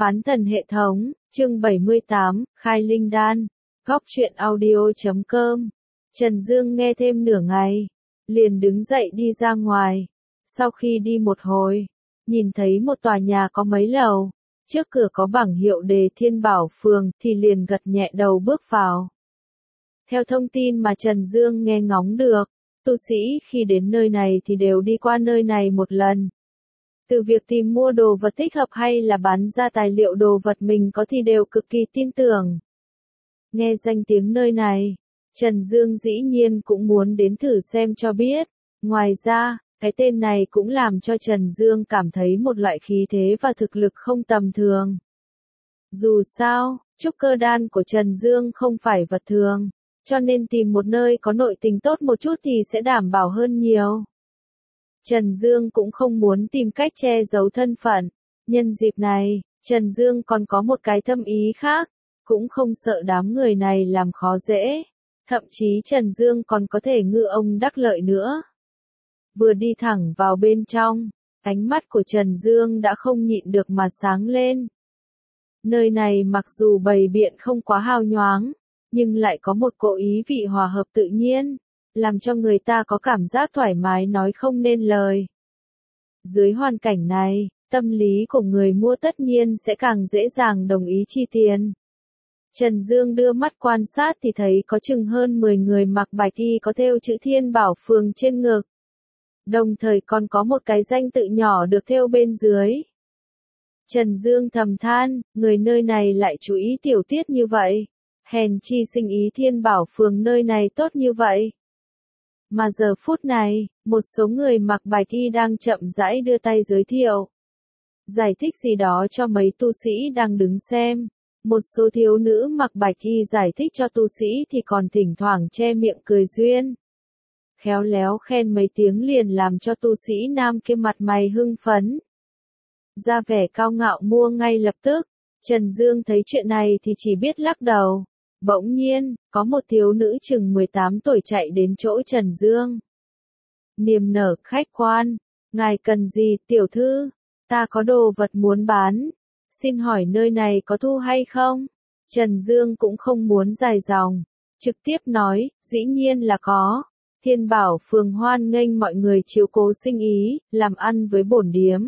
Phán thần hệ thống, chương 78, khai linh đan, góc truyện audio.com. Trần Dương nghe thêm nửa ngày, liền đứng dậy đi ra ngoài. Sau khi đi một hồi, nhìn thấy một tòa nhà có mấy lầu, trước cửa có bảng hiệu đề Thiên Bảo Phường thì liền gật nhẹ đầu bước vào. Theo thông tin mà Trần Dương nghe ngóng được, tu sĩ khi đến nơi này thì đều đi qua nơi này một lần. Từ việc tìm mua đồ vật thích hợp hay là bán ra tài liệu đồ vật mình có thì đều cực kỳ tin tưởng. Nghe danh tiếng nơi này, Trần Dương dĩ nhiên cũng muốn đến thử xem cho biết. Ngoài ra, cái tên này cũng làm cho Trần Dương cảm thấy một loại khí thế và thực lực không tầm thường. Dù sao, trúc cơ đan của Trần Dương không phải vật thường, cho nên tìm một nơi có nội tình tốt một chút thì sẽ đảm bảo hơn nhiều. Trần Dương cũng không muốn tìm cách che giấu thân phận. Nhân dịp này, Trần Dương còn có một cái thâm ý khác, cũng không sợ đám người này làm khó dễ. Thậm chí Trần Dương còn có thể ngư ông đắc lợi nữa. Vừa đi thẳng vào bên trong, ánh mắt của Trần Dương đã không nhịn được mà sáng lên. Nơi này mặc dù bày biện không quá hào nhoáng, nhưng lại có một cỗ ý vị hòa hợp tự nhiên, làm cho người ta có cảm giác thoải mái nói không nên lời. Dưới hoàn cảnh này, tâm lý của người mua tất nhiên sẽ càng dễ dàng đồng ý chi tiền. Trần Dương đưa mắt quan sát thì thấy có chừng hơn 10 người mặc bạch y có thêu chữ Thiên Bảo Phường trên ngực. Đồng thời còn có một cái danh tự nhỏ được thêu bên dưới. Trần Dương thầm than, người nơi này lại chú ý tiểu tiết như vậy. Hèn chi sinh ý Thiên Bảo Phường nơi này tốt như vậy. Mà giờ phút này, một số người mặc bạch y đang chậm rãi đưa tay giới thiệu. Giải thích gì đó cho mấy tu sĩ đang đứng xem. Một số thiếu nữ mặc bạch y giải thích cho tu sĩ thì còn thỉnh thoảng che miệng cười duyên. Khéo léo khen mấy tiếng liền làm cho tu sĩ nam kia mặt mày hưng phấn. Ra vẻ cao ngạo mua ngay lập tức. Trần Dương thấy chuyện này thì chỉ biết lắc đầu. Bỗng nhiên, có một thiếu nữ chừng 18 tuổi chạy đến chỗ Trần Dương. Niềm nở khách quan, ngài cần gì tiểu thư, ta có đồ vật muốn bán, xin hỏi nơi này có thu hay không? Trần Dương cũng không muốn dài dòng, trực tiếp nói, dĩ nhiên là có. Thiên Bảo Phường hoan nghênh mọi người chiếu cố sinh ý, làm ăn với bổn điếm.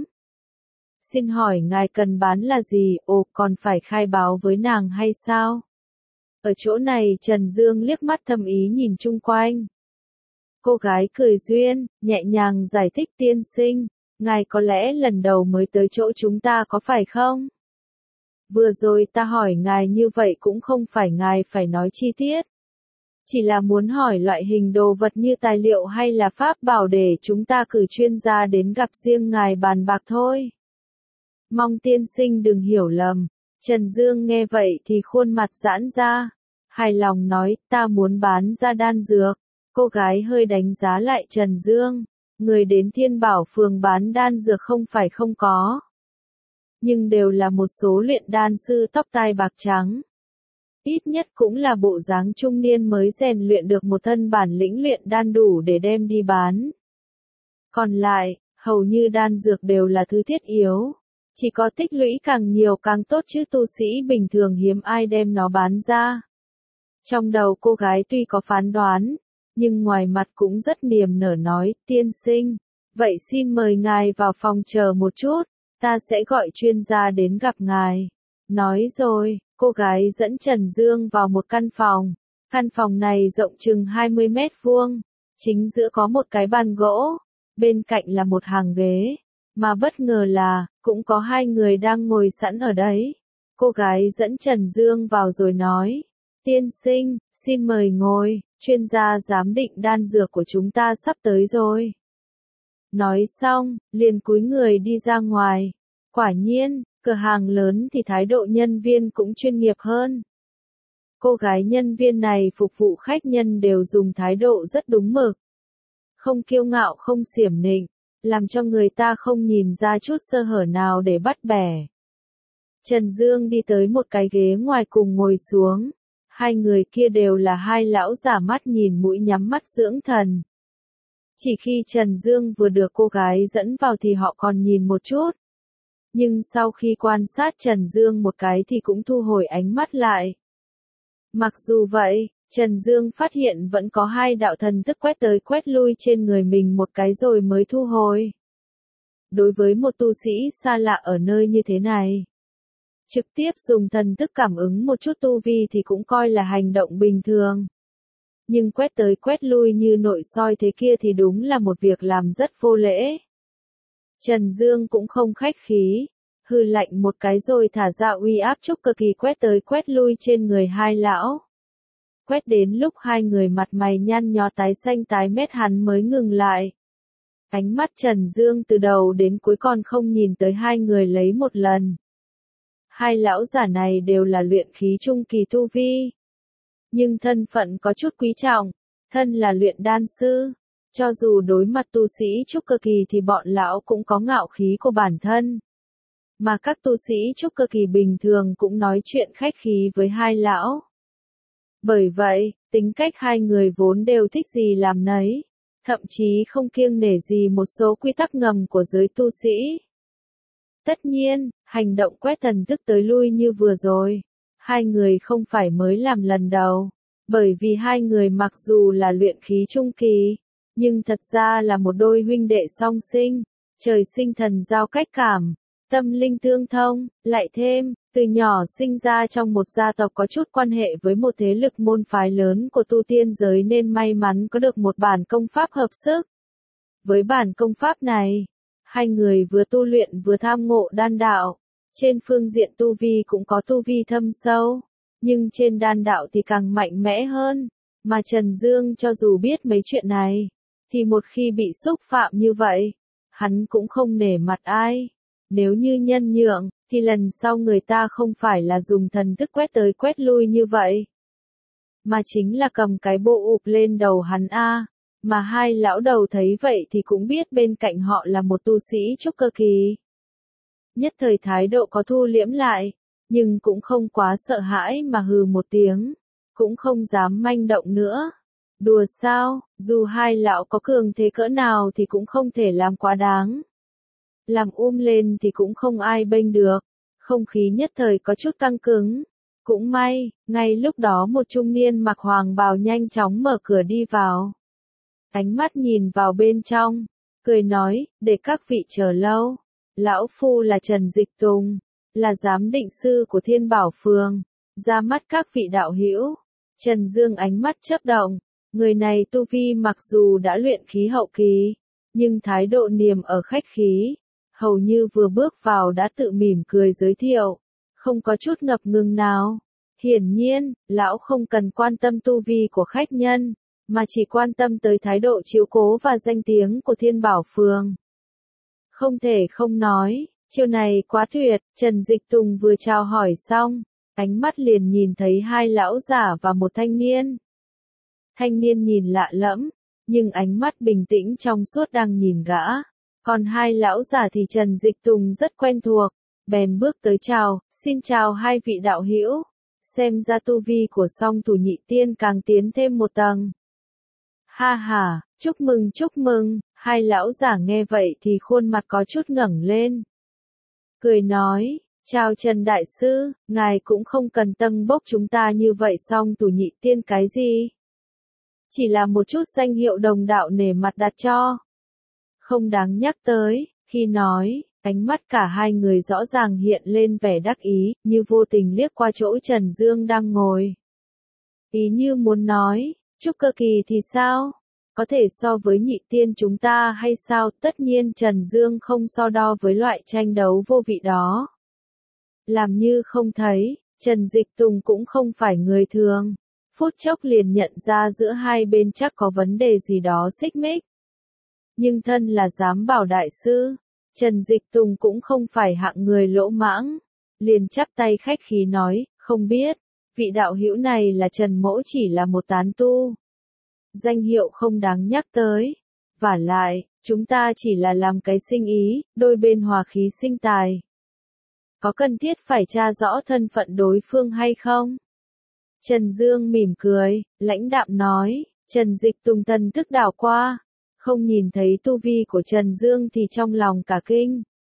Xin hỏi ngài cần bán là gì, còn phải khai báo với nàng hay sao? Ở chỗ này Trần Dương liếc mắt thâm ý nhìn chung quanh. Cô gái cười duyên, nhẹ nhàng giải thích tiên sinh, ngài có lẽ lần đầu mới tới chỗ chúng ta có phải không? Vừa rồi ta hỏi ngài như vậy cũng không phải ngài phải nói chi tiết. Chỉ là muốn hỏi loại hình đồ vật như tài liệu hay là pháp bảo để chúng ta cử chuyên gia đến gặp riêng ngài bàn bạc thôi. Mong tiên sinh đừng hiểu lầm. Trần Dương nghe vậy thì khuôn mặt giãn ra. Hài lòng nói, ta muốn bán ra đan dược. Cô gái hơi đánh giá lại Trần Dương. Người đến Thiên Bảo Phường bán đan dược không phải không có. Nhưng đều là một số luyện đan sư tóc tai bạc trắng. Ít nhất cũng là bộ dáng trung niên mới rèn luyện được một thân bản lĩnh luyện đan đủ để đem đi bán. Còn lại, hầu như đan dược đều là thứ thiết yếu. Chỉ có tích lũy càng nhiều càng tốt chứ tu sĩ bình thường hiếm ai đem nó bán ra. Trong đầu cô gái tuy có phán đoán, nhưng ngoài mặt cũng rất niềm nở nói, tiên sinh, vậy xin mời ngài vào phòng chờ một chút, ta sẽ gọi chuyên gia đến gặp ngài. Nói rồi, cô gái dẫn Trần Dương vào một căn phòng. Căn phòng này rộng chừng 20 mét vuông, chính giữa có một cái bàn gỗ, bên cạnh là một hàng ghế. Mà bất ngờ là, cũng có hai người đang ngồi sẵn ở đấy. Cô gái dẫn Trần Dương vào rồi nói, tiên sinh, xin mời ngồi, chuyên gia giám định đan dược của chúng ta sắp tới rồi. Nói xong, liền cúi người đi ra ngoài. Quả nhiên, cửa hàng lớn thì thái độ nhân viên cũng chuyên nghiệp hơn. Cô gái nhân viên này phục vụ khách nhân đều dùng thái độ rất đúng mực. Không kiêu ngạo không xiểm nịnh, làm cho người ta không nhìn ra chút sơ hở nào để bắt bẻ. Trần Dương đi tới một cái ghế ngoài cùng ngồi xuống. Hai người kia đều là hai lão giả mắt nhìn mũi nhắm mắt dưỡng thần. Chỉ khi Trần Dương vừa được cô gái dẫn vào thì họ còn nhìn một chút. Nhưng sau khi quan sát Trần Dương một cái thì cũng thu hồi ánh mắt lại. Mặc dù vậy, Trần Dương phát hiện vẫn có hai đạo thần thức quét tới quét lui trên người mình một cái rồi mới thu hồi. Đối với một tu sĩ xa lạ ở nơi như thế này, trực tiếp dùng thần thức cảm ứng một chút tu vi thì cũng coi là hành động bình thường. Nhưng quét tới quét lui như nội soi thế kia thì đúng là một việc làm rất vô lễ. Trần Dương cũng không khách khí, hừ lạnh một cái rồi thả ra uy áp trúc cơ kỳ quét tới quét lui trên người hai lão. Quét đến lúc hai người mặt mày nhăn nhó tái xanh tái mét hắn mới ngừng lại. Ánh mắt Trần Dương từ đầu đến cuối còn không nhìn tới hai người lấy một lần. Hai lão giả này đều là luyện khí trung kỳ tu vi. Nhưng thân phận có chút quý trọng, thân là luyện đan sư. Cho dù đối mặt tu sĩ trúc cơ kỳ thì bọn lão cũng có ngạo khí của bản thân. Mà các tu sĩ trúc cơ kỳ bình thường cũng nói chuyện khách khí với hai lão. Bởi vậy, tính cách hai người vốn đều thích gì làm nấy, thậm chí không kiêng nể gì một số quy tắc ngầm của giới tu sĩ. Tất nhiên, hành động quét thần thức tới lui như vừa rồi, hai người không phải mới làm lần đầu, bởi vì hai người mặc dù là luyện khí trung kỳ, nhưng thật ra là một đôi huynh đệ song sinh, trời sinh thần giao cách cảm, tâm linh tương thông, lại thêm, từ nhỏ sinh ra trong một gia tộc có chút quan hệ với một thế lực môn phái lớn của tu tiên giới nên may mắn có được một bản công pháp hợp sức. Với bản công pháp này, hai người vừa tu luyện vừa tham ngộ đan đạo, trên phương diện tu vi cũng có tu vi thâm sâu, nhưng trên đan đạo thì càng mạnh mẽ hơn, mà Trần Dương cho dù biết mấy chuyện này, thì một khi bị xúc phạm như vậy, hắn cũng không nể mặt ai. Nếu như nhân nhượng, thì lần sau người ta không phải là dùng thần thức quét tới quét lui như vậy, mà chính là cầm cái bộ ụp lên đầu hắn a. Mà hai lão đầu thấy vậy thì cũng biết bên cạnh họ là một tu sĩ trúc cơ kỳ. Nhất thời thái độ có thu liễm lại, nhưng cũng không quá sợ hãi mà hừ một tiếng, cũng không dám manh động nữa. Đùa sao, dù hai lão có cường thế cỡ nào thì cũng không thể làm quá đáng. Làm lên thì cũng không ai bênh được, không khí nhất thời có chút căng cứng. Cũng may, ngay lúc đó một trung niên mặc hoàng bào nhanh chóng mở cửa đi vào. Ánh mắt nhìn vào bên trong, cười nói, để các vị chờ lâu. Lão phu là Trần Dịch Tùng, là giám định sư của Thiên Bảo Phường, ra mắt các vị đạo hữu. Trần Dương ánh mắt chớp động, người này tu vi mặc dù đã luyện khí hậu kỳ, nhưng thái độ niềm ở khách khí, hầu như vừa bước vào đã tự mỉm cười giới thiệu, không có chút ngập ngừng nào. Hiển nhiên, lão không cần quan tâm tu vi của khách nhân, mà chỉ quan tâm tới thái độ chiếu cố và danh tiếng của Thiên Bảo Phường. Không thể không nói, chiêu này quá tuyệt. Trần Dịch Tùng vừa chào hỏi xong, ánh mắt liền nhìn thấy hai lão giả và một thanh niên. Thanh niên nhìn lạ lẫm, nhưng ánh mắt bình tĩnh trong suốt đang nhìn gã. Còn hai lão giả thì Trần Dịch Tùng rất quen thuộc, bèn bước tới chào, xin chào hai vị đạo hữu. Xem ra tu vi của song thủ nhị tiên càng tiến thêm một tầng. Ha ha, chúc mừng, hai lão giả nghe vậy thì khuôn mặt có chút ngẩng lên. Cười nói, chào Trần Đại Sư, ngài cũng không cần tâng bốc chúng ta như vậy song thủ nhị tiên cái gì. Chỉ là một chút danh hiệu đồng đạo nể mặt đặt cho. Không đáng nhắc tới, khi nói, ánh mắt cả hai người rõ ràng hiện lên vẻ đắc ý, như vô tình liếc qua chỗ Trần Dương đang ngồi. Ý như muốn nói, trúc cơ kỳ thì sao? Có thể so với nhị tiên chúng ta hay sao? Tất nhiên Trần Dương không so đo với loại tranh đấu vô vị đó. Làm như không thấy, Trần Dịch Tùng cũng không phải người thường. Phút chốc liền nhận ra giữa hai bên chắc có vấn đề gì đó xích mích. Nhưng thân là giám bảo đại sư, Trần Dịch Tùng cũng không phải hạng người lỗ mãng. Liền chắp tay khách khí nói, không biết, vị đạo hữu này là Trần Mỗ chỉ là một tán tu. Danh hiệu không đáng nhắc tới. Vả lại, chúng ta chỉ là làm cái sinh ý, đôi bên hòa khí sinh tài. Có cần thiết phải tra rõ thân phận đối phương hay không? Trần Dương mỉm cười, lãnh đạm nói, Trần Dịch Tùng thần thức đảo qua. Không nhìn thấy tu vi của Trần Dương thì trong lòng cả kinh.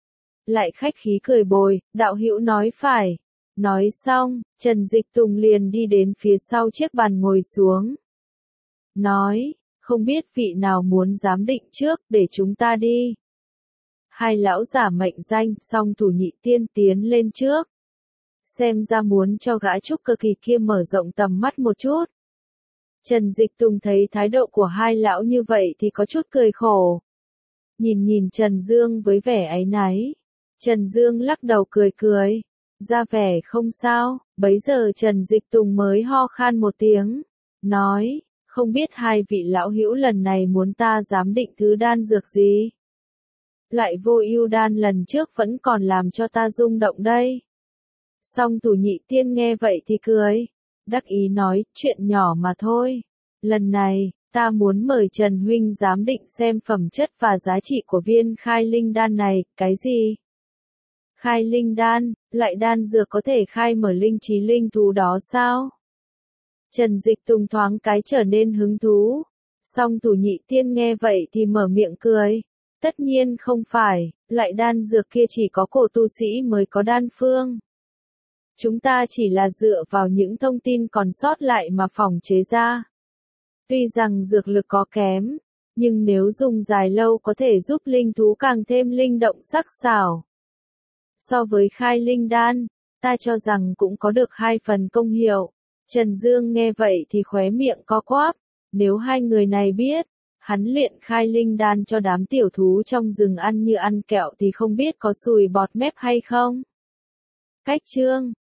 lại khách khí cười bồi, đạo hữu nói phải. Nói xong, Trần Dịch Tùng liền đi đến phía sau chiếc bàn ngồi xuống. Nói, không biết vị nào muốn giám định trước, để chúng ta đi. Hai lão giả mệnh danh, song Thủ Nhị Tiên tiến lên trước. Xem ra muốn cho gã trúc cơ kỳ kia mở rộng tầm mắt một chút. Trần Dịch Tùng thấy thái độ của hai lão như vậy thì có chút cười khổ. Nhìn Trần Dương với vẻ áy náy. Trần Dương lắc đầu cười cười. Ra vẻ không sao, bấy giờ Trần Dịch Tùng mới ho khan một tiếng. Nói, không biết hai vị lão hữu lần này muốn ta giám định thứ đan dược gì? Lại vô ưu đan lần trước vẫn còn làm cho ta rung động đây. Song Thủ Nhị Tiên nghe vậy thì cười. Đắc ý nói, chuyện nhỏ mà thôi. Lần này, ta muốn mời Trần Huynh giám định xem phẩm chất và giá trị của viên khai linh đan này, cái gì? Khai linh đan, loại đan dược có thể khai mở linh trí linh thú đó sao? Trần Dịch Tùng thoáng cái trở nên hứng thú. Song Thủ Nhị Tiên nghe vậy thì mở miệng cười. Tất nhiên không phải, loại đan dược kia chỉ có cổ tu sĩ mới có đan phương. Chúng ta chỉ là dựa vào những thông tin còn sót lại mà phỏng chế ra. Tuy rằng dược lực có kém, nhưng nếu dùng dài lâu có thể giúp linh thú càng thêm linh động sắc sảo. So với khai linh đan, ta cho rằng cũng có được 2 phần công hiệu. Trần Dương nghe vậy thì khóe miệng co quắp. Nếu hai người này biết, hắn luyện khai linh đan cho đám tiểu thú trong rừng ăn như ăn kẹo thì không biết có sùi bọt mép hay không. Cách chương